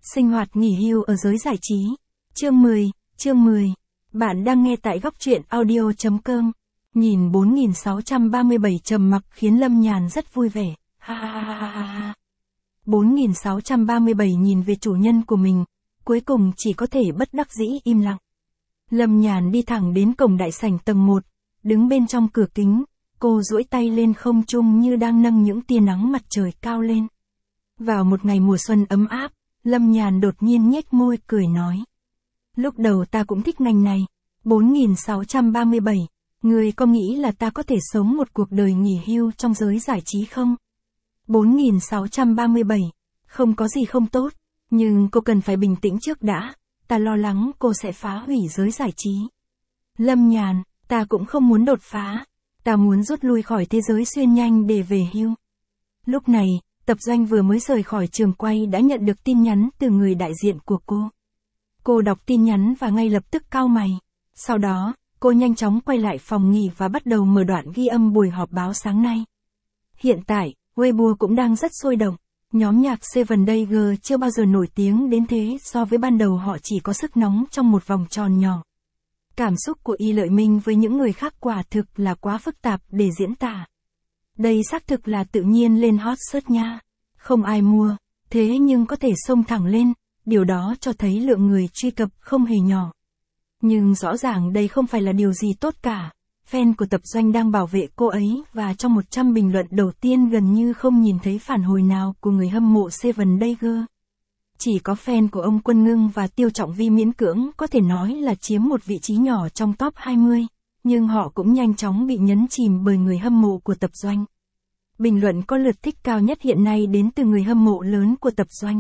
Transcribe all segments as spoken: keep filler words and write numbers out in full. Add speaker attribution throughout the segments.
Speaker 1: Sinh hoạt nghỉ hưu ở giới giải trí. Chương mười, chương mười. Bạn đang nghe tại góc truyện audio chấm com. Nhìn bốn nghìn sáu trăm ba mươi bảy trầm mặc khiến Lâm Nhàn rất vui vẻ. Ha ha ha ha ha ha. bốn nghìn sáu trăm ba mươi bảy nhìn về chủ nhân của mình, cuối cùng chỉ có thể bất đắc dĩ im lặng. Lâm Nhàn đi thẳng đến cổng đại sảnh tầng một, đứng bên trong cửa kính, cô duỗi tay lên không trung như đang nâng những tia nắng mặt trời cao lên. Vào một ngày mùa xuân ấm áp, Lâm Nhàn đột nhiên nhếch môi cười nói. Lúc đầu ta cũng thích ngành này. bốn nghìn sáu trăm ba mươi bảy, người có nghĩ là ta có thể sống một cuộc đời nghỉ hưu trong giới giải trí không? bốn nghìn sáu trăm ba mươi bảy, không có gì không tốt, nhưng cô cần phải bình tĩnh trước đã, ta lo lắng cô sẽ phá hủy giới giải trí. Lâm Nhàn, ta cũng không muốn đột phá, ta muốn rút lui khỏi thế giới xuyên nhanh để về hưu. Lúc này, Tập Doanh vừa mới rời khỏi trường quay đã nhận được tin nhắn từ người đại diện của cô. Cô đọc tin nhắn và ngay lập tức cau mày. Sau đó, cô nhanh chóng quay lại phòng nghỉ và bắt đầu mở đoạn ghi âm buổi họp báo sáng nay. Hiện tại, Weibo cũng đang rất sôi động. Nhóm nhạc Seven Days Girl chưa bao giờ nổi tiếng đến thế, so với ban đầu họ chỉ có sức nóng trong một vòng tròn nhỏ. Cảm xúc của Y Lợi Minh với những người khác quả thực là quá phức tạp để diễn tả. Đây xác thực là tự nhiên lên hot search nha. Không ai mua, thế nhưng có thể xông thẳng lên, điều đó cho thấy lượng người truy cập không hề nhỏ. Nhưng rõ ràng đây không phải là điều gì tốt cả. Fan của Tập Doanh đang bảo vệ cô ấy và trong một trăm bình luận đầu tiên gần như không nhìn thấy phản hồi nào của người hâm mộ Seven Days Girl. Chỉ có fan của ông Quân Ngưng và Tiêu Trọng Vi miễn cưỡng có thể nói là chiếm một vị trí nhỏ trong top hai mươi, nhưng họ cũng nhanh chóng bị nhấn chìm bởi người hâm mộ của Tập Doanh. Bình luận có lượt thích cao nhất hiện nay đến từ người hâm mộ lớn của Tập Doanh.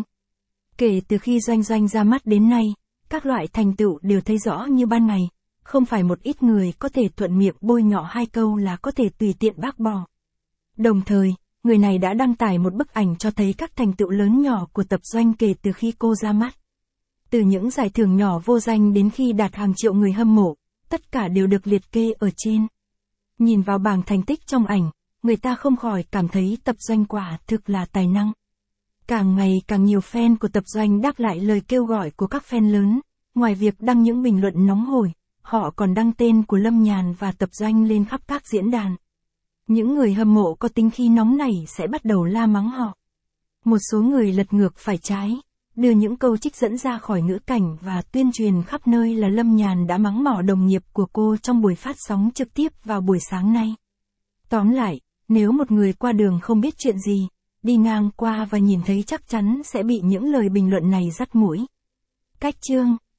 Speaker 1: Kể từ khi Doanh Doanh ra mắt đến nay, các loại thành tựu đều thấy rõ như ban ngày, không phải một ít người có thể thuận miệng bôi nhọ hai câu là có thể tùy tiện bác bỏ. Đồng thời, người này đã đăng tải một bức ảnh cho thấy các thành tựu lớn nhỏ của Tập Doanh kể từ khi cô ra mắt. Từ những giải thưởng nhỏ vô danh đến khi đạt hàng triệu người hâm mộ, tất cả đều được liệt kê ở trên. Nhìn vào bảng thành tích trong ảnh, người ta không khỏi cảm thấy Tập Doanh quả thực là tài năng. Càng ngày càng nhiều fan của Tập Doanh đáp lại lời kêu gọi của các fan lớn, ngoài việc đăng những bình luận nóng hổi, họ còn đăng tên của Lâm Nhàn và Tập Doanh lên khắp các diễn đàn. Những người hâm mộ có tính khí nóng này sẽ bắt đầu la mắng họ. Một số người lật ngược phải trái, đưa những câu trích dẫn ra khỏi ngữ cảnh và tuyên truyền khắp nơi là Lâm Nhàn đã mắng mỏ đồng nghiệp của cô trong buổi phát sóng trực tiếp vào buổi sáng nay. Tóm lại, nếu một người qua đường không biết chuyện gì, đi ngang qua và nhìn thấy chắc chắn sẽ bị những lời bình luận này dắt mũi. Cách chương